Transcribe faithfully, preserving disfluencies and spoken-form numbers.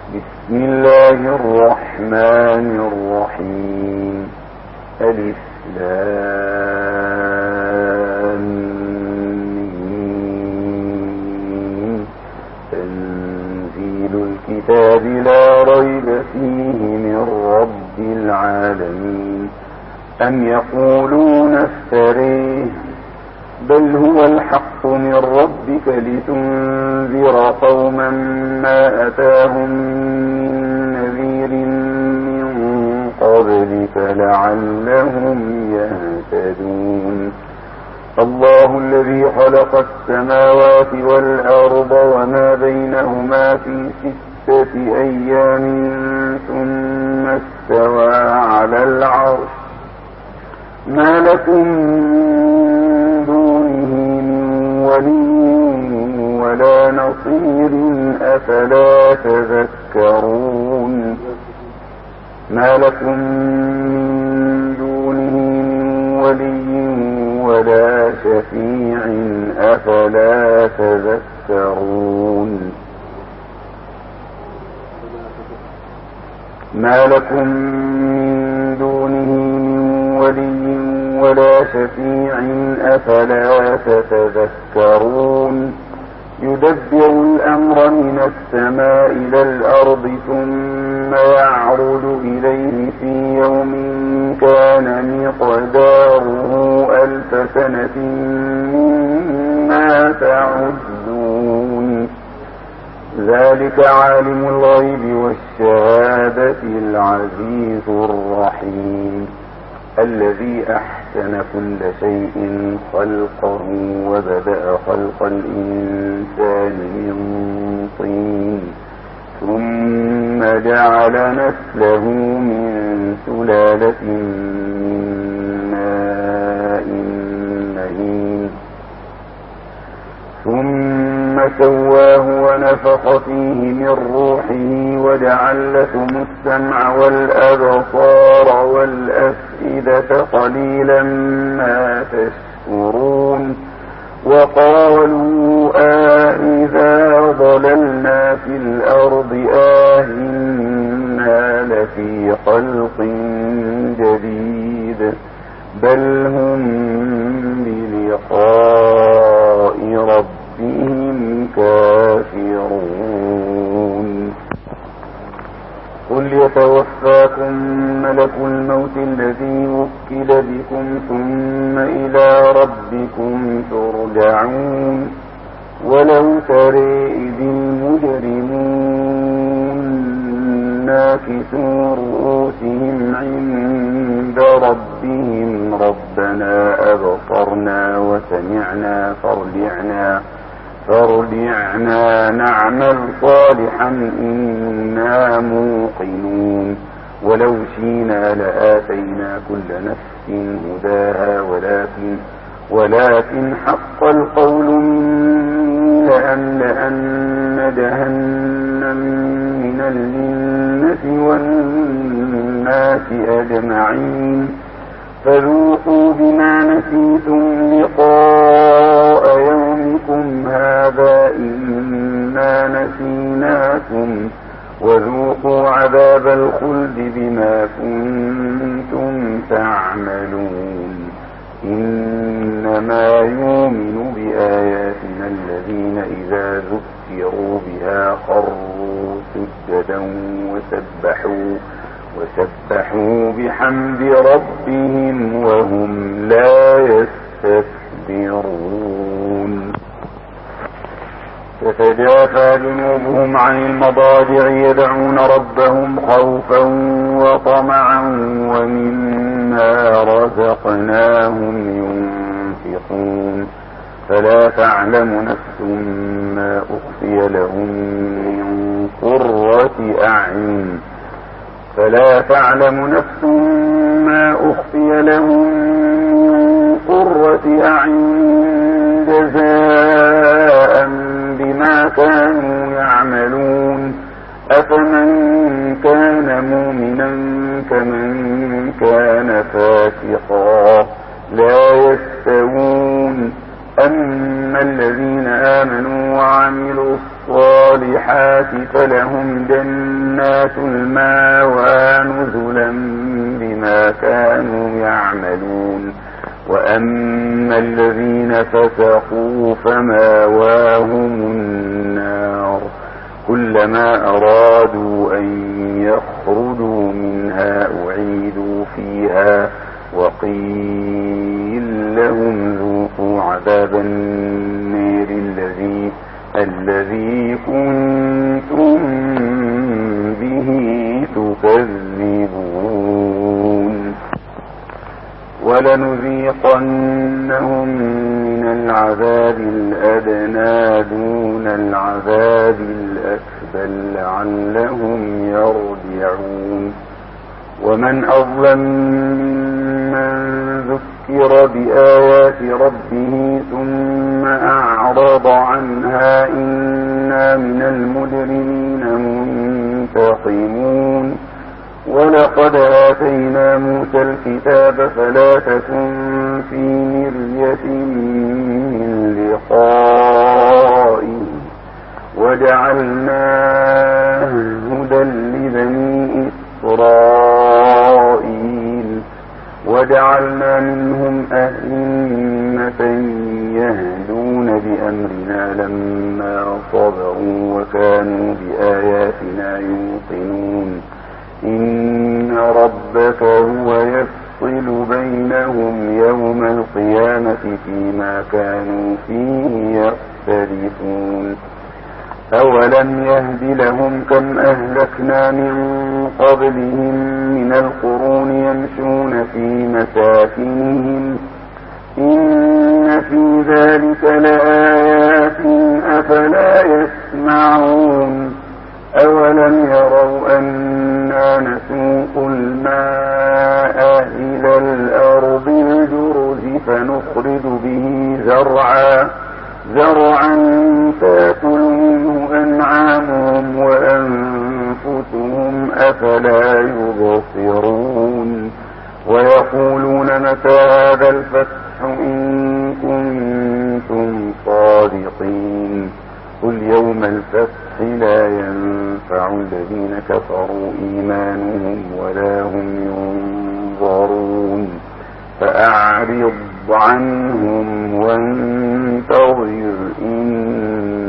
بسم الله الرحمن الرحيم. ألف لام ميم. تنزيل الكتاب لا ريب فيه من رب العالمين. أم يقولون افتريه بل هو الحق من ربك لتنذر قوما ما أتاهم من نذير من قبلك لعلهم يهتدون. الله الذي خلق السماوات والأرض وما بينهما في ستة أيام ثم استوى على العرش. ما لكم دونه من ولي ولا نصير أفلا تذكرون. ما لكم من دونه من ولي ولا شفيع أفلا تذكرون. ما لكم من دونه من ولي ولا شفيع أفلا تتذكرون. يدبر الأمر من السماء إلى الأرض ثم يعرج إليه في يوم كان مقداره ألف سنة مما تعدون. ذلك عالم الغيب والشهادة العزيز الرحيم. الذي أحسن كل شيء خلقه وبدأ خلق الإنسان من طين ثم جعل نسله من سلالة من ماء مهين ثم سواه ونفخ فيه من روحه وجعل لكم السمع والأبصار والأفئدة قليلا ما تشكرون. وقالوا أإذا ضللنا في الأرض أإنا لفي خلق جديد بل هم بلقاء ربهم كافرون. قل يتوفاكم ملك الموت الذي وكل بكم ثم إلى ربكم ترجعون. ولو ترى إذ المجرمون ناكسوا رؤوسهم عند ربهم ربنا أبصرنا وسمعنا فارجعنا فارجعنا نعمل صالحا إنا موقنون. ولو شئنا لآتينا كل نفس هداها ولكن ولكن حق القول مني لأملأن جهنم من الجنة والناس أجمعين. فذوقوا بما نسيتم لقاء يومكم هذا إنا نسيناكم وذوقوا عذاب الخلد بما كنتم تعملون. إنما يؤمن بآياتنا الذين إذا ذكروا بها خروا سجدا وسبحوا وسبحوا بحمد ربهم وهم لا يستكبرون. تتجافى جنوبهم عن المضاجع يدعون ربهم خوفا وطمعا ومما رزقناهم ينفقون. فلا تعلم نفس ما أخفي لهم من قرة أعين فلا تعلم نفس ما أخفي لهم من قرة أعين جزاء بما كانوا يعملون. أفمن كان مؤمنا كمن كان فاسقا لا يستوون. أما فأما الذين آمنوا وعملوا الصالحات فلهم جنات المأوى نزلا بما كانوا يعملون وأما الذين فسقوا فمأواهم النار كلما أرادوا أن يخرجوا منها أعيدوا فيها وقيل لهم ذوقوا عذاب النار الذي الذي كنتم به تكذبون ولنذيقنهم من العذاب الأدنى دون العذاب الأكبر لعلهم يرجعون ومن أظلم ممن ذكر بآيات ربه ثم أعرض عنها إنا من المجرمين منتقمون ولقد آتينا موسى الكتاب فلا تكن في مرية من لقائه وجعلناه هدى لبني إسرائيل وجعلنا منهم أئمة يهدون بأمرنا لما صبروا وكانوا بآياتنا يوقنون إن ربك هو يفصل بينهم يوم القيامة فيما كانوا فيه يختلفون أولم يهد لهم كم أهلكنا من قبلهم من القرون يمشون في مساكنهم إن في ذلك لآيات أفلا يسمعون أولم يروا أنا نسوق الماء إلى الأرض الجرز فنخرج به زرعا زرعا تأكل منه أنعامهم وأنفسهم أفلا يبصرون ويقولون متى هذا الفتح إن كنتم صادقين قل يوم الفتح لا ينفع الذين كفروا إيمانهم ولا هم ينظرون فأعرض عنهم وانتظر إن